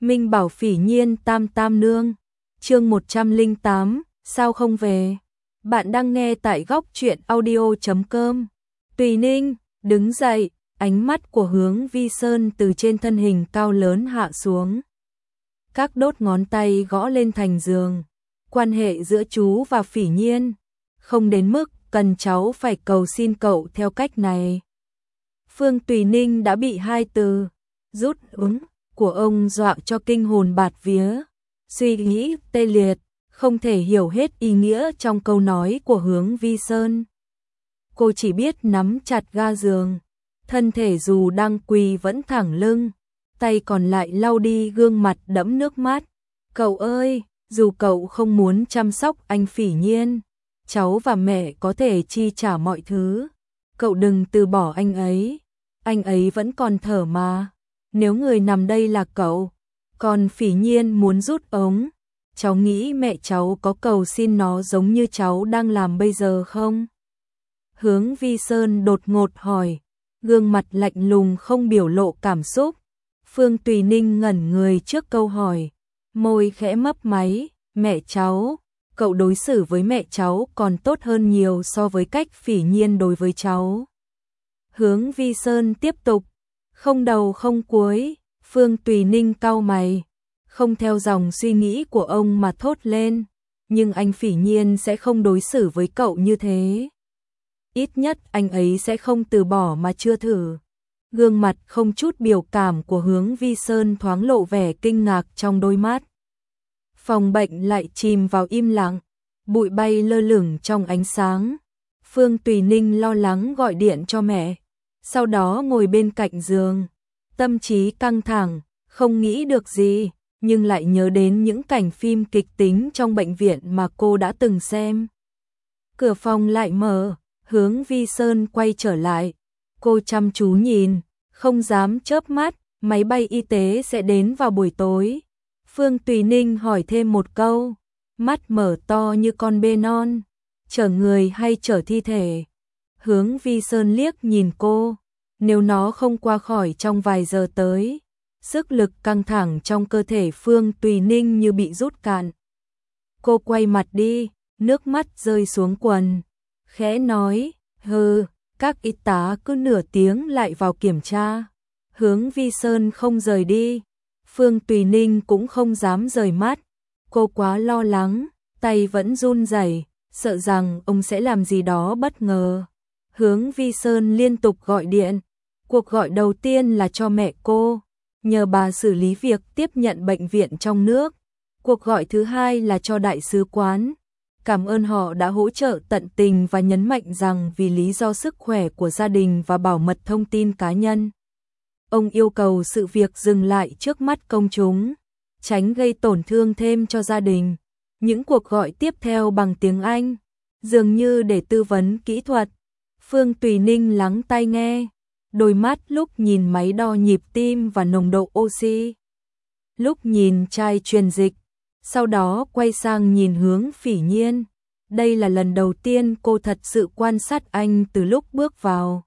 Minh bảo Phỉ Nhiên tam tam nương. Chương 108, sao không về? Bạn đang nghe tại góc truyện audio.com. Tùy Ninh đứng dậy, ánh mắt của Hướng Vi Sơn từ trên thân hình cao lớn hạ xuống. Các đốt ngón tay gõ lên thành giường. Quan hệ giữa chú và Phỉ Nhiên không đến mức cần cháu phải cầu xin cậu theo cách này. Phương Tùy Ninh đã bị hai từ rút ứng của ông dọa cho kinh hồn bạt vía, suy nghĩ tê liệt, không thể hiểu hết ý nghĩa trong câu nói của Hướng Vi Sơn. Cô chỉ biết nắm chặt ga giường, thân thể dù đang quỳ vẫn thẳng lưng, tay còn lại lau đi gương mặt đẫm nước mắt. Cậu ơi, dù cậu không muốn chăm sóc anh Phỉ Nhiên, cháu và mẹ có thể chi trả mọi thứ. Cậu đừng từ bỏ anh ấy vẫn còn thở mà. Nếu người nằm đây là cậu, còn Phỉ Nhiên muốn rút ống, cháu nghĩ mẹ cháu có cầu xin nó giống như cháu đang làm bây giờ không? Hướng Vi Sơn đột ngột hỏi, gương mặt lạnh lùng không biểu lộ cảm xúc. Phương Tùy Ninh ngẩn người trước câu hỏi, môi khẽ mấp máy, mẹ cháu, cậu đối xử với mẹ cháu còn tốt hơn nhiều so với cách Phỉ Nhiên đối với cháu. Hướng Vi Sơn tiếp tục, không đầu không cuối. Phương Tùy Ninh cau mày, không theo dòng suy nghĩ của ông mà thốt lên, nhưng anh Phỉ Nhiên sẽ không đối xử với cậu như thế. Ít nhất anh ấy sẽ không từ bỏ mà chưa thử. Gương mặt không chút biểu cảm của Hướng Vi Sơn thoáng lộ vẻ kinh ngạc trong đôi mắt. Phòng bệnh lại chìm vào im lặng, bụi bay lơ lửng trong ánh sáng. Phương Tùy Ninh lo lắng gọi điện cho mẹ, sau đó ngồi bên cạnh giường, tâm trí căng thẳng, không nghĩ được gì, nhưng lại nhớ đến những cảnh phim kịch tính trong bệnh viện mà cô đã từng xem. Cửa phòng lại mở, Hướng Vi Sơn quay trở lại. Cô chăm chú nhìn, không dám chớp mắt, máy bay y tế sẽ đến vào buổi tối. Phương Tùy Ninh hỏi thêm một câu, mắt mở to như con bê non, chở người hay chở thi thể? Hướng Vi Sơn liếc nhìn cô, nếu nó không qua khỏi trong vài giờ tới. Sức lực căng thẳng trong cơ thể Phương Tùy Ninh như bị rút cạn. Cô quay mặt đi, nước mắt rơi xuống quần, khẽ nói, các y tá cứ nửa tiếng lại vào kiểm tra. Hướng Vi Sơn không rời đi, Phương Tùy Ninh cũng không dám rời mắt. Cô quá lo lắng, tay vẫn run rẩy, sợ rằng ông sẽ làm gì đó bất ngờ. Hướng Vi Sơn liên tục gọi điện. Cuộc gọi đầu tiên là cho mẹ cô, nhờ bà xử lý việc tiếp nhận bệnh viện trong nước. Cuộc gọi thứ hai là cho đại sứ quán, cảm ơn họ đã hỗ trợ tận tình và nhấn mạnh rằng vì lý do sức khỏe của gia đình và bảo mật thông tin cá nhân, ông yêu cầu sự việc dừng lại trước mắt công chúng, tránh gây tổn thương thêm cho gia đình. Những cuộc gọi tiếp theo bằng tiếng Anh, dường như để tư vấn kỹ thuật. Phương Tùy Ninh lắng tai nghe, đôi mắt lúc nhìn máy đo nhịp tim và nồng độ oxy, lúc nhìn chai truyền dịch, sau đó quay sang nhìn Hướng Phỉ Nhiên. Đây là lần đầu tiên cô thật sự quan sát anh từ lúc bước vào.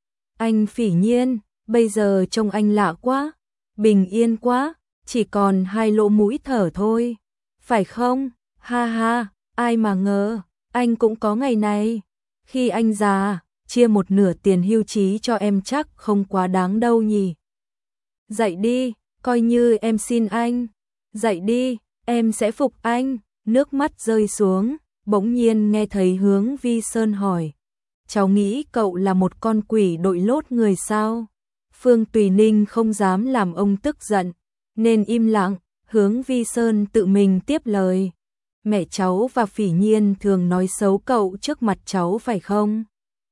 Anh Phỉ Nhiên, bây giờ trông anh lạ quá, bình yên quá, chỉ còn hai lỗ mũi thở thôi, phải không? Ha ha, ai mà ngờ, anh cũng có ngày này. Khi anh già, chia một nửa tiền hưu trí cho em chắc không quá đáng đâu nhỉ. Dậy đi, coi như em xin anh. Dậy đi, em sẽ phục anh. Nước mắt rơi xuống, bỗng nhiên nghe thấy Hướng Vi Sơn hỏi, cháu nghĩ cậu là một con quỷ đội lốt người sao? Phương Tùy Ninh không dám làm ông tức giận, nên im lặng. Hướng Vi Sơn tự mình tiếp lời, mẹ cháu và Phỉ Nhiên thường nói xấu cậu trước mặt cháu phải không?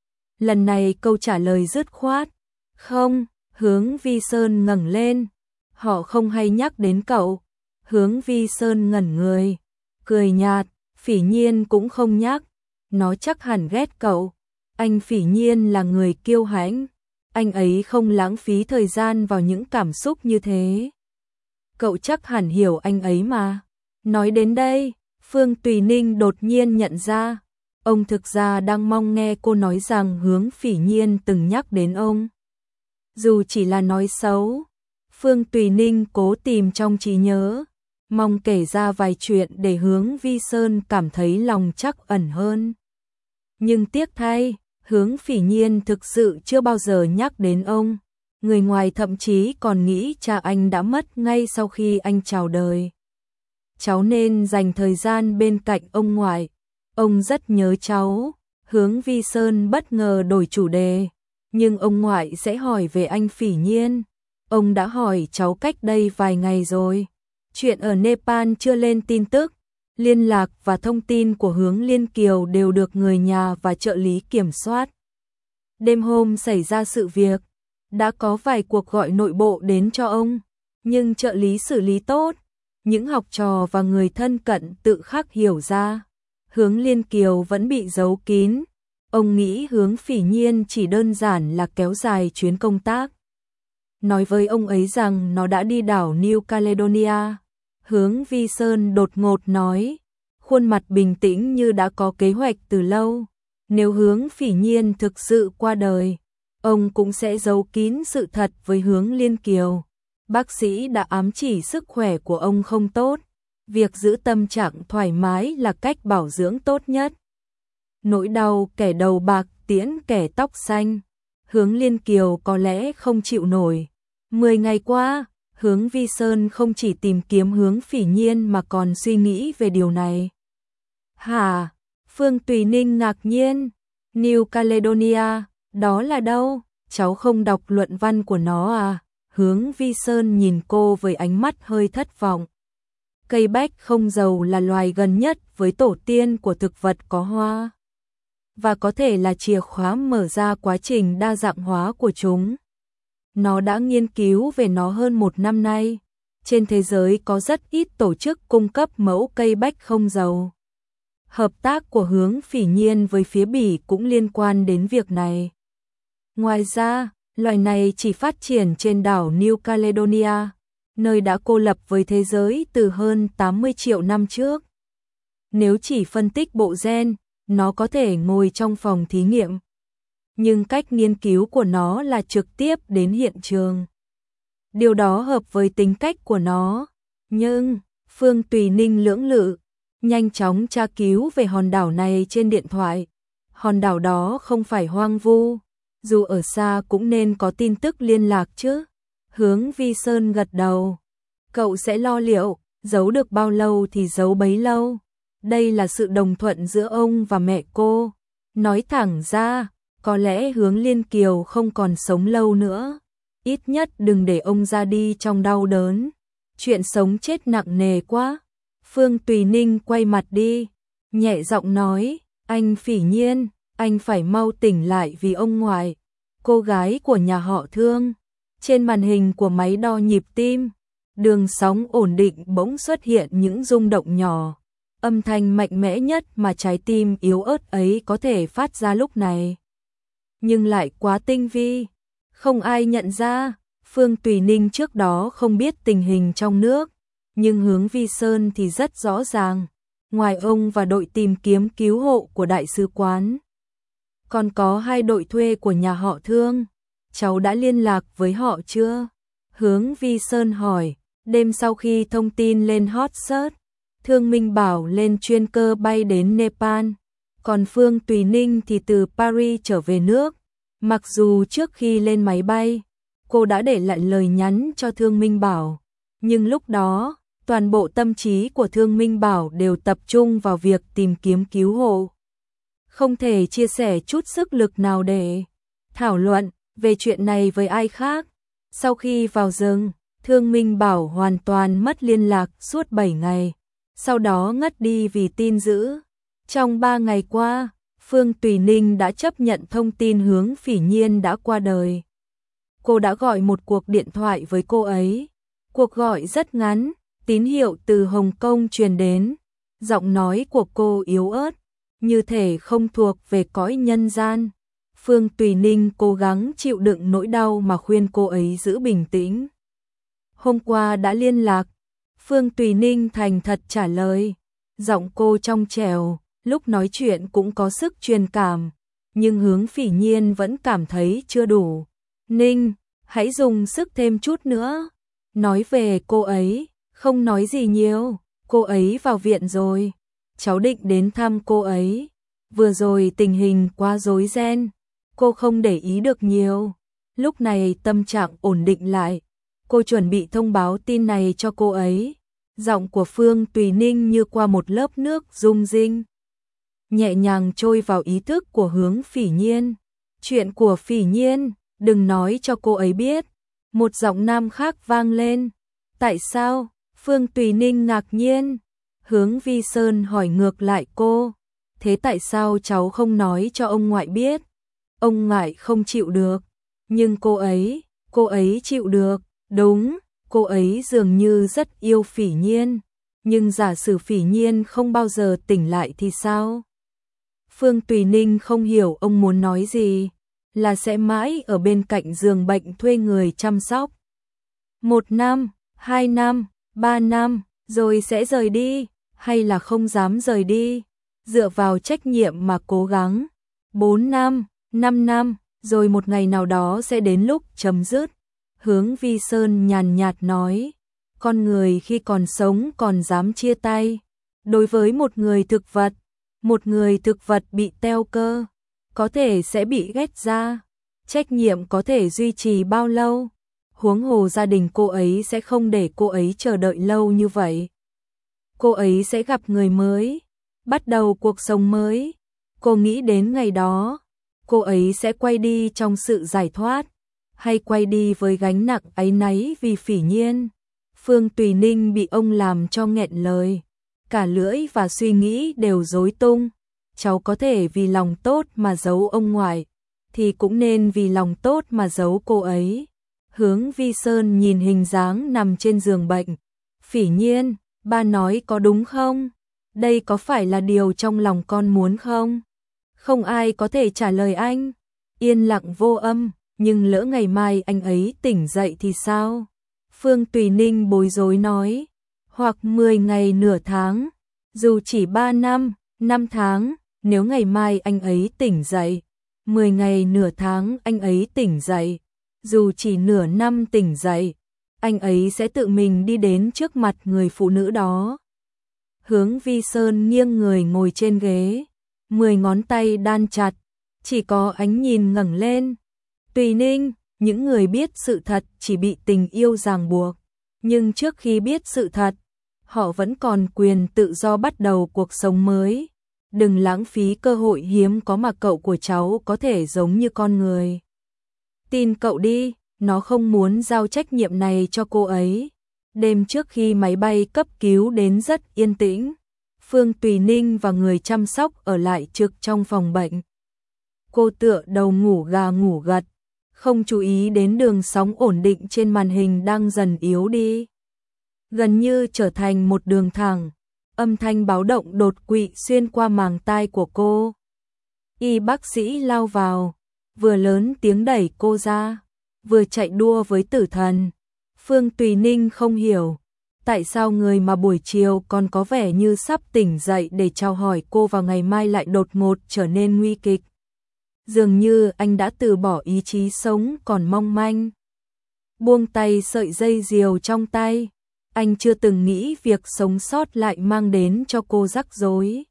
Lần này câu trả lời dứt khoát, không. Hướng Vi Sơn ngẩng lên, họ không hay nhắc đến cậu. Hướng Vi Sơn ngẩn người, cười nhạt, Phỉ Nhiên cũng không nhắc, nó chắc hẳn ghét cậu. Anh Phỉ Nhiên là người kiêu hãnh, anh ấy không lãng phí thời gian vào những cảm xúc như thế. Cậu chắc hẳn hiểu anh ấy mà. Nói đến đây, Phương Tùy Ninh đột nhiên nhận ra, ông thực ra đang mong nghe cô nói rằng Hướng Phỉ Nhiên từng nhắc đến ông. Dù chỉ là nói xấu, Phương Tùy Ninh cố tìm trong trí nhớ, mong kể ra vài chuyện để Hướng Vi Sơn cảm thấy lòng trắc ẩn hơn. Nhưng tiếc thay, Hướng Phỉ Nhiên thực sự chưa bao giờ nhắc đến ông. Người ngoài thậm chí còn nghĩ cha anh đã mất ngay sau khi anh chào đời. Cháu nên dành thời gian bên cạnh ông ngoại. Ông rất nhớ cháu. Hướng Vi Sơn bất ngờ đổi chủ đề. Nhưng ông ngoại sẽ hỏi về anh Phỉ Nhiên. Ông đã hỏi cháu cách đây vài ngày rồi. Chuyện ở Nepal chưa lên tin tức. Liên lạc và thông tin của Hướng Liên Kiều đều được người nhà và trợ lý kiểm soát. Đêm hôm xảy ra sự việc, đã có vài cuộc gọi nội bộ đến cho ông, nhưng trợ lý xử lý tốt. Những học trò và người thân cận tự khắc hiểu ra, Hướng Liên Kiều vẫn bị giấu kín. Ông nghĩ Hướng Phỉ Nhiên chỉ đơn giản là kéo dài chuyến công tác. Nói với ông ấy rằng nó đã đi đảo New Caledonia. Hướng Vi Sơn đột ngột nói, khuôn mặt bình tĩnh như đã có kế hoạch từ lâu. Nếu Hướng Phỉ Nhiên thực sự qua đời, ông cũng sẽ giấu kín sự thật với Hướng Liên Kiều. Bác sĩ đã ám chỉ sức khỏe của ông không tốt. Việc giữ tâm trạng thoải mái là cách bảo dưỡng tốt nhất. Nỗi đau kẻ đầu bạc tiễn kẻ tóc xanh. Hướng Liên Kiều có lẽ không chịu nổi. 10 ngày qua, Hướng Vi Sơn không chỉ tìm kiếm Hướng Phỉ Nhiên mà còn suy nghĩ về điều này. Hả? Phương Tùy Ninh ngạc nhiên. New Caledonia, đó là đâu? Cháu không đọc luận văn của nó à? Hướng Vi Sơn nhìn cô với ánh mắt hơi thất vọng. Cây bách không dầu là loài gần nhất với tổ tiên của thực vật có hoa, và có thể là chìa khóa mở ra quá trình đa dạng hóa của chúng. Nó đã nghiên cứu về nó hơn 1 năm nay. Trên thế giới có rất ít tổ chức cung cấp mẫu cây bách không dầu. Hợp tác của Hướng Phỉ Nhiên với phía Bỉ cũng liên quan đến việc này. Ngoài ra, loài này chỉ phát triển trên đảo New Caledonia, nơi đã cô lập với thế giới từ hơn 80 triệu năm trước. Nếu chỉ phân tích bộ gen, nó có thể ngồi trong phòng thí nghiệm. Nhưng cách nghiên cứu của nó là trực tiếp đến hiện trường. Điều đó hợp với tính cách của nó. Nhưng, Phương Tùy Ninh lưỡng lự, nhanh chóng tra cứu về hòn đảo này trên điện thoại. Hòn đảo đó không phải hoang vu, dù ở xa cũng nên có tin tức liên lạc chứ. Hướng Vi Sơn gật đầu. Cậu sẽ lo liệu, giấu được bao lâu thì giấu bấy lâu. Đây là sự đồng thuận giữa ông và mẹ cô. Nói thẳng ra, có lẽ Hướng Liên Kiều không còn sống lâu nữa. Ít nhất đừng để ông ra đi trong đau đớn. Chuyện sống chết nặng nề quá. Phương Tùy Ninh quay mặt đi, nhẹ giọng nói, anh Phỉ Nhiên, anh phải mau tỉnh lại vì ông ngoại. Cô gái của nhà họ Thương. Trên màn hình của máy đo nhịp tim, đường sóng ổn định bỗng xuất hiện những rung động nhỏ. Âm thanh mạnh mẽ nhất mà trái tim yếu ớt ấy có thể phát ra lúc này. Nhưng lại quá tinh vi, không ai nhận ra. Phương Tùy Ninh trước đó không biết tình hình trong nước, nhưng Hướng Vi Sơn thì rất rõ ràng. Ngoài ông và đội tìm kiếm cứu hộ của đại sứ quán, còn có 2 đội thuê của nhà họ Thương. Cháu đã liên lạc với họ chưa? Hướng Vi Sơn hỏi. Đêm sau khi thông tin lên hot search, Thương Minh Bảo lên chuyên cơ bay đến Nepal, còn Phương Tùy Ninh thì từ Paris trở về nước. Mặc dù trước khi lên máy bay, cô đã để lại lời nhắn cho Thương Minh Bảo, nhưng lúc đó, toàn bộ tâm trí của Thương Minh Bảo đều tập trung vào việc tìm kiếm cứu hộ. Không thể chia sẻ chút sức lực nào để thảo luận về chuyện này với ai khác. Sau khi vào rừng, Thương Minh Bảo hoàn toàn mất liên lạc suốt 7 ngày, sau đó ngất đi vì tin dữ. Trong 3 ngày qua, Phương Tùy Ninh đã chấp nhận thông tin Hướng Phỉ Nhiên đã qua đời. Cô đã gọi một cuộc điện thoại với cô ấy. Cuộc gọi rất ngắn, tín hiệu từ Hồng Kông truyền đến. Giọng nói của cô yếu ớt, như thể không thuộc về cõi nhân gian. Phương Tùy Ninh cố gắng chịu đựng nỗi đau mà khuyên cô ấy giữ bình tĩnh. Hôm qua đã liên lạc. Phương Tùy Ninh thành thật trả lời. Giọng cô trong trẻo, lúc nói chuyện cũng có sức truyền cảm. Nhưng Hướng Phỉ Nhiên vẫn cảm thấy chưa đủ. Ninh, hãy dùng sức thêm chút nữa. nói về cô ấy, không nói gì nhiều, cô ấy vào viện rồi, cháu định đến thăm cô ấy. Vừa rồi tình hình quá rối ren, cô không để ý được nhiều. Lúc này tâm trạng ổn định lại, cô chuẩn bị thông báo tin này cho cô ấy. Giọng của Phương Tùy Ninh như qua một lớp nước rung rinh, nhẹ nhàng trôi vào ý thức của Hướng Phỉ Nhiên. Chuyện của Phỉ Nhiên, đừng nói cho cô ấy biết. Một giọng nam khác vang lên. Tại sao? Phương Tùy Ninh ngạc nhiên. Hướng Vi Sơn hỏi ngược lại cô. Thế tại sao cháu không nói cho ông ngoại biết? Ông ngoại không chịu được. Nhưng cô ấy chịu được. Đúng, cô ấy dường như rất yêu Phỉ Nhiên. Nhưng giả sử Phỉ Nhiên không bao giờ tỉnh lại thì sao? Phương Tùy Ninh không hiểu ông muốn nói gì. Là sẽ mãi ở bên cạnh giường bệnh thuê người chăm sóc. 1 năm, 2 năm, 3 năm, rồi sẽ rời đi, hay là không dám rời đi, dựa vào trách nhiệm mà cố gắng. 4 năm, 5 năm, rồi một ngày nào đó sẽ đến lúc chấm dứt. Hướng Vi Sơn nhàn nhạt nói, con người khi còn sống còn dám chia tay. Đối với một người thực vật bị teo cơ, có thể sẽ bị ghét ra. Trách nhiệm có thể duy trì bao lâu? Huống hồ gia đình cô ấy sẽ không để cô ấy chờ đợi lâu như vậy. Cô ấy sẽ gặp người mới, bắt đầu cuộc sống mới. Cô nghĩ đến ngày đó, cô ấy sẽ quay đi trong sự giải thoát, hay quay đi với gánh nặng áy náy vì Phỉ Nhiên. Phương Tùy Ninh bị ông làm cho nghẹn lời, cả lưỡi và suy nghĩ đều rối tung. Cháu có thể vì lòng tốt mà giấu ông ngoại, thì cũng nên vì lòng tốt mà giấu cô ấy. Hướng Vi Sơn nhìn hình dáng nằm trên giường bệnh. Phỉ Nhiên, ba nói có đúng không? Đây có phải là điều trong lòng con muốn không? Không ai có thể trả lời anh. Yên lặng vô âm, nhưng lỡ ngày mai anh ấy tỉnh dậy thì sao? Phương Tùy Ninh bối rối nói. Hoặc 10 ngày nửa tháng, dù chỉ 3 năm, 5 tháng, nếu ngày mai anh ấy tỉnh dậy, 10 ngày nửa tháng anh ấy tỉnh dậy, dù chỉ nửa năm tỉnh dậy, anh ấy sẽ tự mình đi đến trước mặt người phụ nữ đó. Hướng Vi Sơn nghiêng người ngồi trên ghế, 10 ngón tay đan chặt, chỉ có ánh nhìn ngẩng lên. Tùy Ninh, những người biết sự thật chỉ bị tình yêu ràng buộc, nhưng trước khi biết sự thật, họ vẫn còn quyền tự do bắt đầu cuộc sống mới. Đừng lãng phí cơ hội hiếm có mà cậu của cháu có thể giống như con người. Tin cậu đi, nó không muốn giao trách nhiệm này cho cô ấy. Đêm trước khi máy bay cấp cứu đến rất yên tĩnh. Phương Tùy Ninh và người chăm sóc ở lại trực trong phòng bệnh. Cô tựa đầu ngủ gà ngủ gật, không chú ý đến đường sóng ổn định trên màn hình đang dần yếu đi, gần như trở thành một đường thẳng. Âm thanh báo động đột quỵ xuyên qua màng tai của cô. Y bác sĩ lao vào, vừa lớn tiếng đẩy cô ra, vừa chạy đua với tử thần. Phương Tùy Ninh không hiểu, tại sao người mà buổi chiều còn có vẻ như sắp tỉnh dậy để chào hỏi cô vào ngày mai lại đột ngột trở nên nguy kịch. Dường như anh đã từ bỏ ý chí sống còn mong manh. Buông tay sợi dây diều trong tay. Anh chưa từng nghĩ việc sống sót lại mang đến cho cô rắc rối.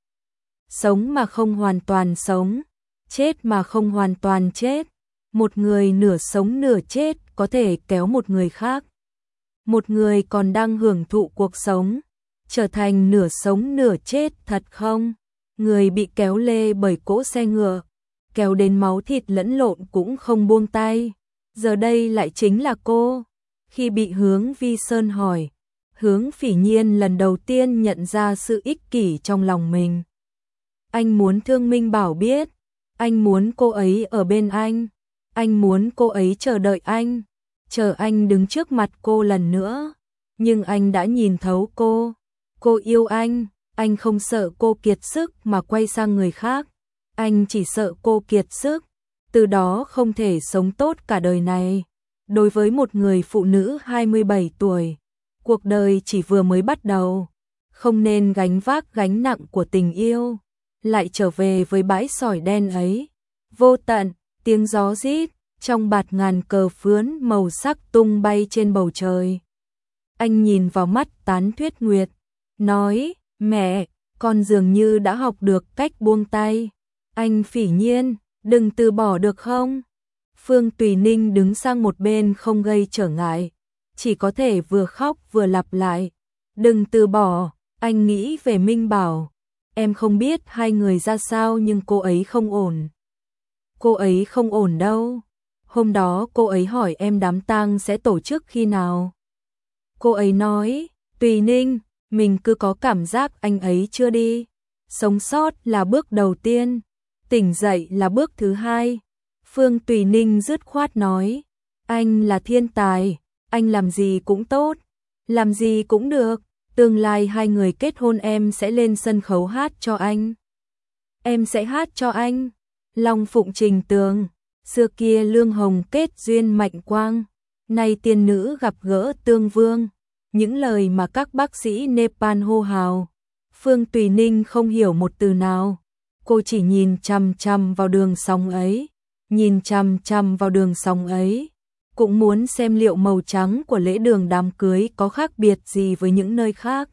Sống mà không hoàn toàn sống, chết mà không hoàn toàn chết. Một người nửa sống nửa chết có thể kéo một người khác. Một người còn đang hưởng thụ cuộc sống, trở thành nửa sống nửa chết thật không? Người bị kéo lê bởi cỗ xe ngựa, kéo đến máu thịt lẫn lộn cũng không buông tay. Giờ đây lại chính là cô. Khi bị Hướng Vi Sơn hỏi, Hướng Phỉ Nhiên lần đầu tiên nhận ra sự ích kỷ trong lòng mình. Anh muốn Thương Minh Bảo biết, anh muốn cô ấy ở bên anh muốn cô ấy chờ đợi anh, chờ anh đứng trước mặt cô lần nữa. Nhưng anh đã nhìn thấu cô yêu anh không sợ cô kiệt sức mà quay sang người khác. Anh chỉ sợ cô kiệt sức, từ đó không thể sống tốt cả đời này. Đối với một người phụ nữ 27 tuổi, cuộc đời chỉ vừa mới bắt đầu, không nên gánh vác gánh nặng của tình yêu, lại trở về với bãi sỏi đen ấy. Vô tận, tiếng gió rít, trong bạt ngàn cờ phướn màu sắc tung bay trên bầu trời. Anh nhìn vào mắt Tán Tuyết Nguyệt, nói, mẹ, con dường như đã học được cách buông tay. Anh Phỉ Nhiên, đừng từ bỏ được không? Phương Tùy Ninh đứng sang một bên không gây trở ngại, chỉ có thể vừa khóc vừa lặp lại. Đừng từ bỏ, anh nghĩ về Minh Bảo. Em không biết hai người ra sao nhưng cô ấy không ổn. Cô ấy không ổn đâu. Hôm đó cô ấy hỏi em đám tang sẽ tổ chức khi nào. Cô ấy nói, Tùy Ninh, mình cứ có cảm giác anh ấy chưa đi. Sống sót là bước đầu tiên, tỉnh dậy là bước thứ hai. Phương Tùy Ninh dứt khoát nói, anh là thiên tài, anh làm gì cũng tốt, làm gì cũng được. Tương lai hai người kết hôn em sẽ lên sân khấu hát cho anh. Em sẽ hát cho anh. Long Phụng Trình Tường, xưa kia Lương Hồng kết duyên Mạnh Quang, nay tiên nữ gặp gỡ Tương Vương. Những lời mà các bác sĩ Nepal hô hào. Phương Tùy Ninh không hiểu một từ nào. Cô chỉ nhìn chằm chằm vào đường sóng ấy, nhìn chằm chằm vào đường sóng ấy. Cũng muốn xem liệu màu trắng của lễ đường đám cưới có khác biệt gì với những nơi khác.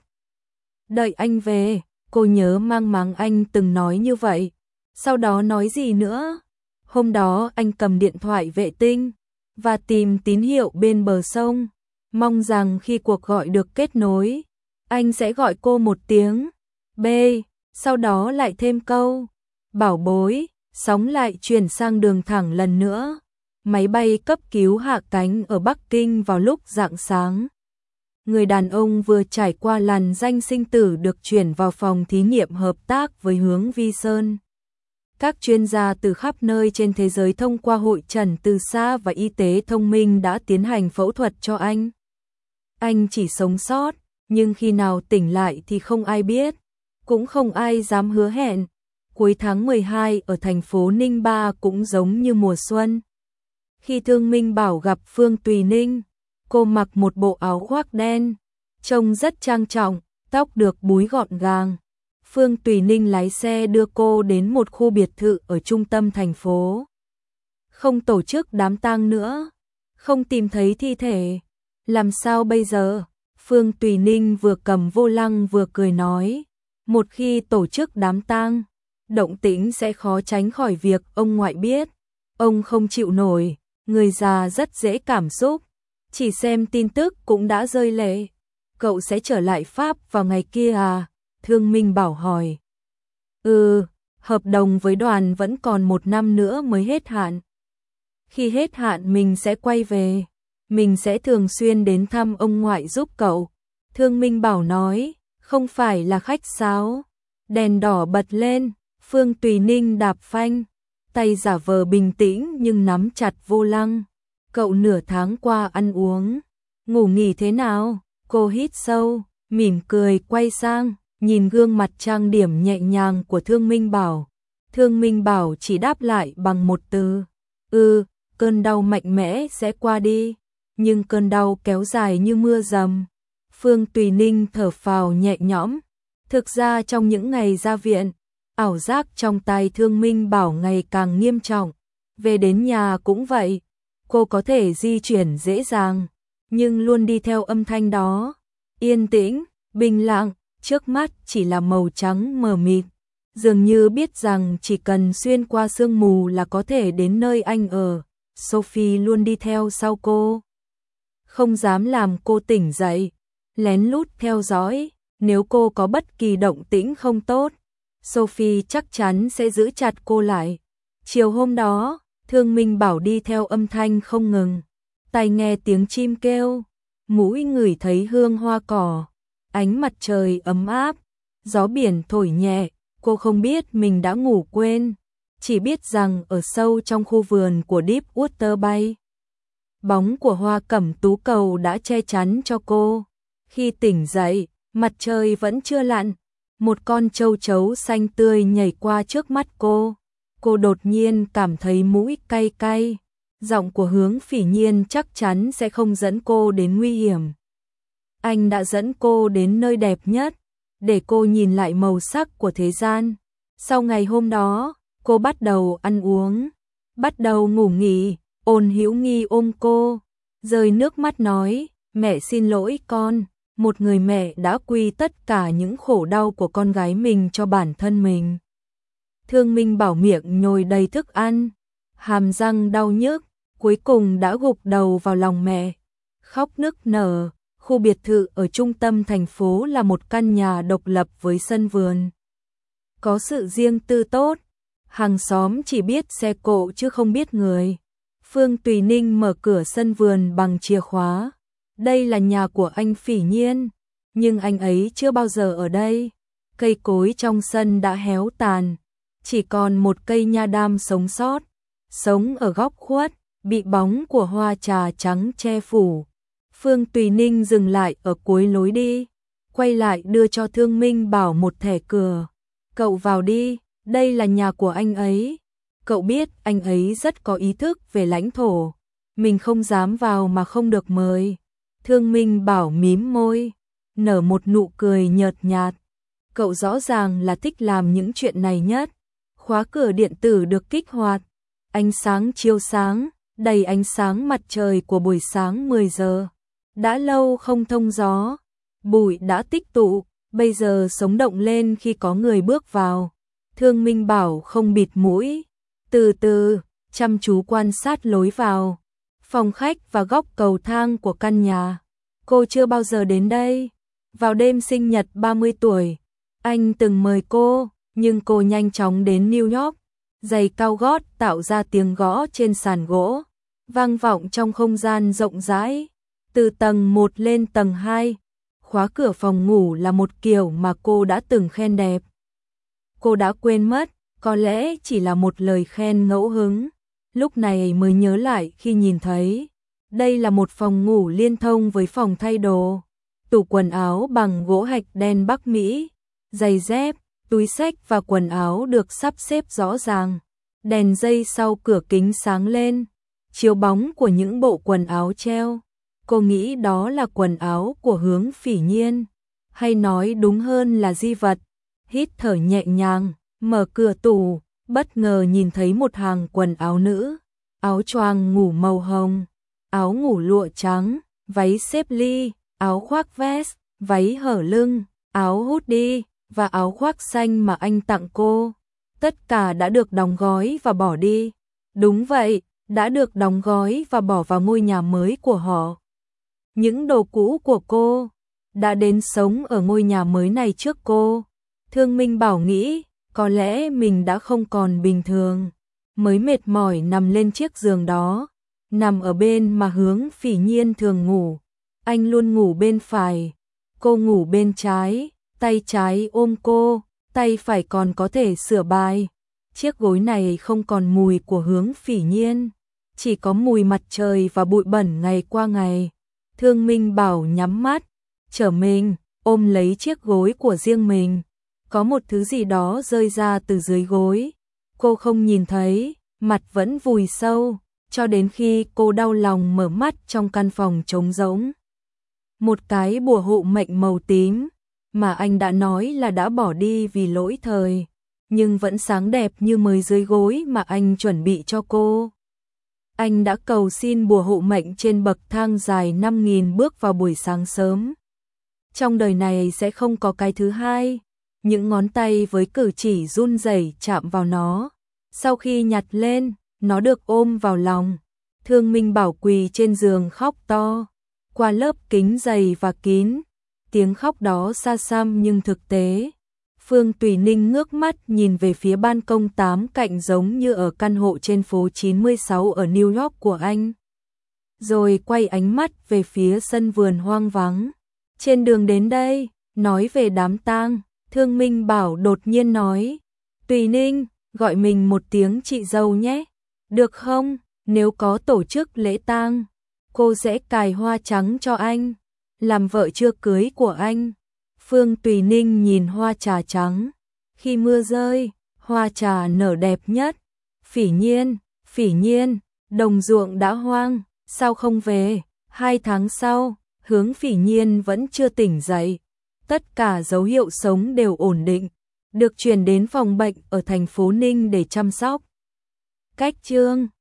Đợi anh về, cô nhớ mang máng anh từng nói như vậy. Sau đó nói gì nữa? Hôm đó anh cầm điện thoại vệ tinh và tìm tín hiệu bên bờ sông, mong rằng khi cuộc gọi được kết nối, anh sẽ gọi cô một tiếng B, sau đó lại thêm câu bảo bối, sóng lại chuyển sang đường thẳng lần nữa. Máy bay cấp cứu hạ cánh ở Bắc Kinh vào lúc rạng sáng. Người đàn ông vừa trải qua làn danh sinh tử được chuyển vào phòng thí nghiệm hợp tác với Hướng Vi Sơn. Các chuyên gia từ khắp nơi trên thế giới thông qua hội trần từ xa và y tế thông minh đã tiến hành phẫu thuật cho anh. Anh chỉ sống sót, nhưng khi nào tỉnh lại thì không ai biết, cũng không ai dám hứa hẹn. Cuối tháng 12 ở thành phố Ninh Ba cũng giống như mùa xuân. Khi Thương Minh Bảo gặp Phương Tùy Ninh, cô mặc một bộ áo khoác đen, trông rất trang trọng, tóc được búi gọn gàng. Phương Tùy Ninh lái xe đưa cô đến một khu biệt thự ở trung tâm thành phố. Không tổ chức đám tang nữa, không tìm thấy thi thể. Làm sao bây giờ? Phương Tùy Ninh vừa cầm vô lăng vừa cười nói, một khi tổ chức đám tang, động tĩnh sẽ khó tránh khỏi việc ông ngoại biết. Ông không chịu nổi, người già rất dễ cảm xúc, chỉ xem tin tức cũng đã rơi lệ. Cậu sẽ trở lại Pháp vào ngày kia à? Thương Minh Bảo hỏi. Hợp đồng với đoàn vẫn còn 1 năm nữa mới hết hạn. Khi hết hạn mình sẽ quay về, mình sẽ thường xuyên đến thăm ông ngoại giúp cậu. Thương Minh Bảo nói, không phải là khách sáo. Đèn đỏ bật lên, Phương Tùy Ninh đạp phanh, tay giả vờ bình tĩnh nhưng nắm chặt vô lăng. Cậu nửa tháng qua ăn uống, ngủ nghỉ thế nào? Cô hít sâu, mỉm cười quay sang, nhìn gương mặt trang điểm nhẹ nhàng của Thương Minh Bảo. Thương Minh Bảo chỉ đáp lại bằng một từ, cơn đau mạnh mẽ sẽ qua đi, nhưng cơn đau kéo dài như mưa dầm. Phương Tùy Ninh thở phào nhẹ nhõm. Thực ra trong những ngày ra viện, ảo giác trong tai Thương Minh Bảo ngày càng nghiêm trọng. Về đến nhà cũng vậy, cô có thể di chuyển dễ dàng, nhưng luôn đi theo âm thanh đó. Yên tĩnh, bình lặng, trước mắt chỉ là màu trắng mờ mịt. Dường như biết rằng chỉ cần xuyên qua sương mù là có thể đến nơi anh ở. Sophie luôn đi theo sau cô, không dám làm cô tỉnh dậy, lén lút theo dõi. Nếu cô có bất kỳ động tĩnh không tốt, Sophie chắc chắn sẽ giữ chặt cô lại. Chiều hôm đó, Thương Minh Bảo đi theo âm thanh không ngừng. Tai nghe tiếng chim kêu, mũi ngửi thấy hương hoa cỏ, ánh mặt trời ấm áp, gió biển thổi nhẹ. Cô không biết mình đã ngủ quên, chỉ biết rằng ở sâu trong khu vườn của Deepwater Bay, bóng của hoa cẩm tú cầu đã che chắn cho cô. Khi tỉnh dậy, mặt trời vẫn chưa lặn, một con châu chấu xanh tươi nhảy qua trước mắt cô. Cô đột nhiên cảm thấy mũi cay cay. Giọng của Hướng Phỉ Nhiên chắc chắn sẽ không dẫn cô đến nguy hiểm. Anh đã dẫn cô đến nơi đẹp nhất, để cô nhìn lại màu sắc của thế gian. Sau ngày hôm đó, cô bắt đầu ăn uống, bắt đầu ngủ nghỉ. Ôn Hữu Nghi ôm cô, rơi nước mắt nói, Mẹ xin lỗi con, một người mẹ đã quy tất cả những khổ đau của con gái mình cho bản thân mình. Thương Minh Bảo miệng nhồi đầy thức ăn, hàm răng đau nhức, cuối cùng đã gục đầu vào lòng mẹ, khóc nức nở. Khu biệt thự ở trung tâm thành phố là một căn nhà độc lập với sân vườn. Có sự riêng tư tốt, hàng xóm chỉ biết xe cộ chứ không biết người. Phương Tùy Ninh mở cửa sân vườn bằng chìa khóa. Đây là nhà của anh Phỉ Nhiên, nhưng anh ấy chưa bao giờ ở đây. Cây cối trong sân đã héo tàn, chỉ còn một cây nha đam sống sót, sống ở góc khuất, bị bóng của hoa trà trắng che phủ. Phương Tùy Ninh dừng lại ở cuối lối đi, quay lại đưa cho Thương Minh Bảo một thẻ cửa. Cậu vào đi, đây là nhà của anh ấy. Cậu biết anh ấy rất có ý thức về lãnh thổ, mình không dám vào mà không được mời. Thương Minh Bảo mím môi, nở một nụ cười nhợt nhạt. Cậu rõ ràng là thích làm những chuyện này nhất. Khóa cửa điện tử được kích hoạt, ánh sáng chiếu sáng, đầy ánh sáng mặt trời của buổi sáng 10 giờ. Đã lâu không thông gió, bụi đã tích tụ, bây giờ sống động lên khi có người bước vào. Thương Minh Bảo không bịt mũi, từ từ, chăm chú quan sát lối vào, phòng khách và góc cầu thang của căn nhà. Cô chưa bao giờ đến đây. Vào đêm sinh nhật 30 tuổi, anh từng mời cô, nhưng cô nhanh chóng đến New York. Giày cao gót tạo ra tiếng gõ trên sàn gỗ, vang vọng trong không gian rộng rãi. Từ tầng 1 lên tầng 2, khóa cửa phòng ngủ là một kiểu mà cô đã từng khen đẹp. Cô đã quên mất, có lẽ chỉ là một lời khen ngẫu hứng, lúc này mới nhớ lại khi nhìn thấy. Đây là một phòng ngủ liên thông với phòng thay đồ, tủ quần áo bằng gỗ hạch đen Bắc Mỹ, giày dép, túi xách và quần áo được sắp xếp rõ ràng. Đèn dây sau cửa kính sáng lên, chiếu bóng của những bộ quần áo treo. Cô nghĩ đó là quần áo của Hướng Phỉ Nhiên, hay nói đúng hơn là di vật. Hít thở nhẹ nhàng, mở cửa tủ, bất ngờ nhìn thấy một hàng quần áo nữ, áo choàng ngủ màu hồng, áo ngủ lụa trắng, váy xếp ly, áo khoác vest, váy hở lưng, áo hoodie và áo khoác xanh mà anh tặng cô. Tất cả đã được đóng gói và bỏ đi. Đúng vậy, đã được đóng gói và bỏ vào ngôi nhà mới của họ. Những đồ cũ của cô đã đến sống ở ngôi nhà mới này trước cô. Thương Minh Bảo nghĩ, có lẽ mình đã không còn bình thường, mới mệt mỏi nằm lên chiếc giường đó, nằm ở bên mà Hướng Phỉ Nhiên thường ngủ. Anh luôn ngủ bên phải, cô ngủ bên trái, tay trái ôm cô, tay phải còn có thể sửa bài. Chiếc gối này không còn mùi của Hướng Phỉ Nhiên, chỉ có mùi mặt trời và bụi bẩn ngày qua ngày. Thương Minh Bảo nhắm mắt, trở mình, ôm lấy chiếc gối của riêng mình. Có một thứ gì đó rơi ra từ dưới gối. Cô không nhìn thấy, mặt vẫn vùi sâu, cho đến khi cô đau lòng mở mắt trong căn phòng trống rỗng. Một cái bùa hộ mệnh màu tím, mà anh đã nói là đã bỏ đi vì lỗi thời, nhưng vẫn sáng đẹp như mới dưới gối mà anh chuẩn bị cho cô. Anh đã cầu xin bùa hộ mệnh trên bậc thang dài 5.000 bước vào buổi sáng sớm. Trong đời này sẽ không có cái thứ hai. Những ngón tay với cử chỉ run rẩy chạm vào nó. Sau khi nhặt lên, nó được ôm vào lòng. Thương Minh Bảo quỳ trên giường khóc to, qua lớp kính dày và kín. Tiếng khóc đó xa xăm nhưng thực tế. Phương Tùy Ninh ngước mắt nhìn về phía ban công 8 cạnh giống như ở căn hộ trên phố 96 ở New York của anh. Rồi quay ánh mắt về phía sân vườn hoang vắng. Trên đường đến đây, nói về đám tang, Thương Minh Bảo đột nhiên nói, Tùy Ninh, gọi mình một tiếng chị dâu nhé, được không? Nếu có tổ chức lễ tang, cô sẽ cài hoa trắng cho anh, làm vợ chưa cưới của anh. Phương Tùy Ninh nhìn hoa trà trắng, khi mưa rơi, hoa trà nở đẹp nhất. Phỉ Nhiên, đồng ruộng đã hoang, sao không về? 2 tháng sau, Hướng Phỉ Nhiên vẫn chưa tỉnh dậy. Tất cả dấu hiệu sống đều ổn định, được chuyển đến phòng bệnh ở thành phố Ninh để chăm sóc. Cách chương